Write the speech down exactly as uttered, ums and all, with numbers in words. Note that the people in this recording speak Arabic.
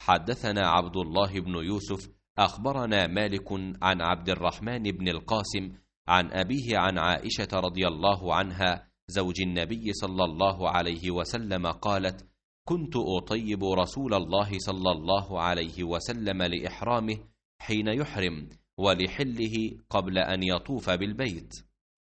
حدثنا عبد الله بن يوسف أخبرنا مالك عن عبد الرحمن بن القاسم عن أبيه عن عائشة رضي الله عنها زوج النبي صلى الله عليه وسلم قالت: كنت أطيب رسول الله صلى الله عليه وسلم لإحرامه حين يحرم ولحله قبل أن يطوف بالبيت.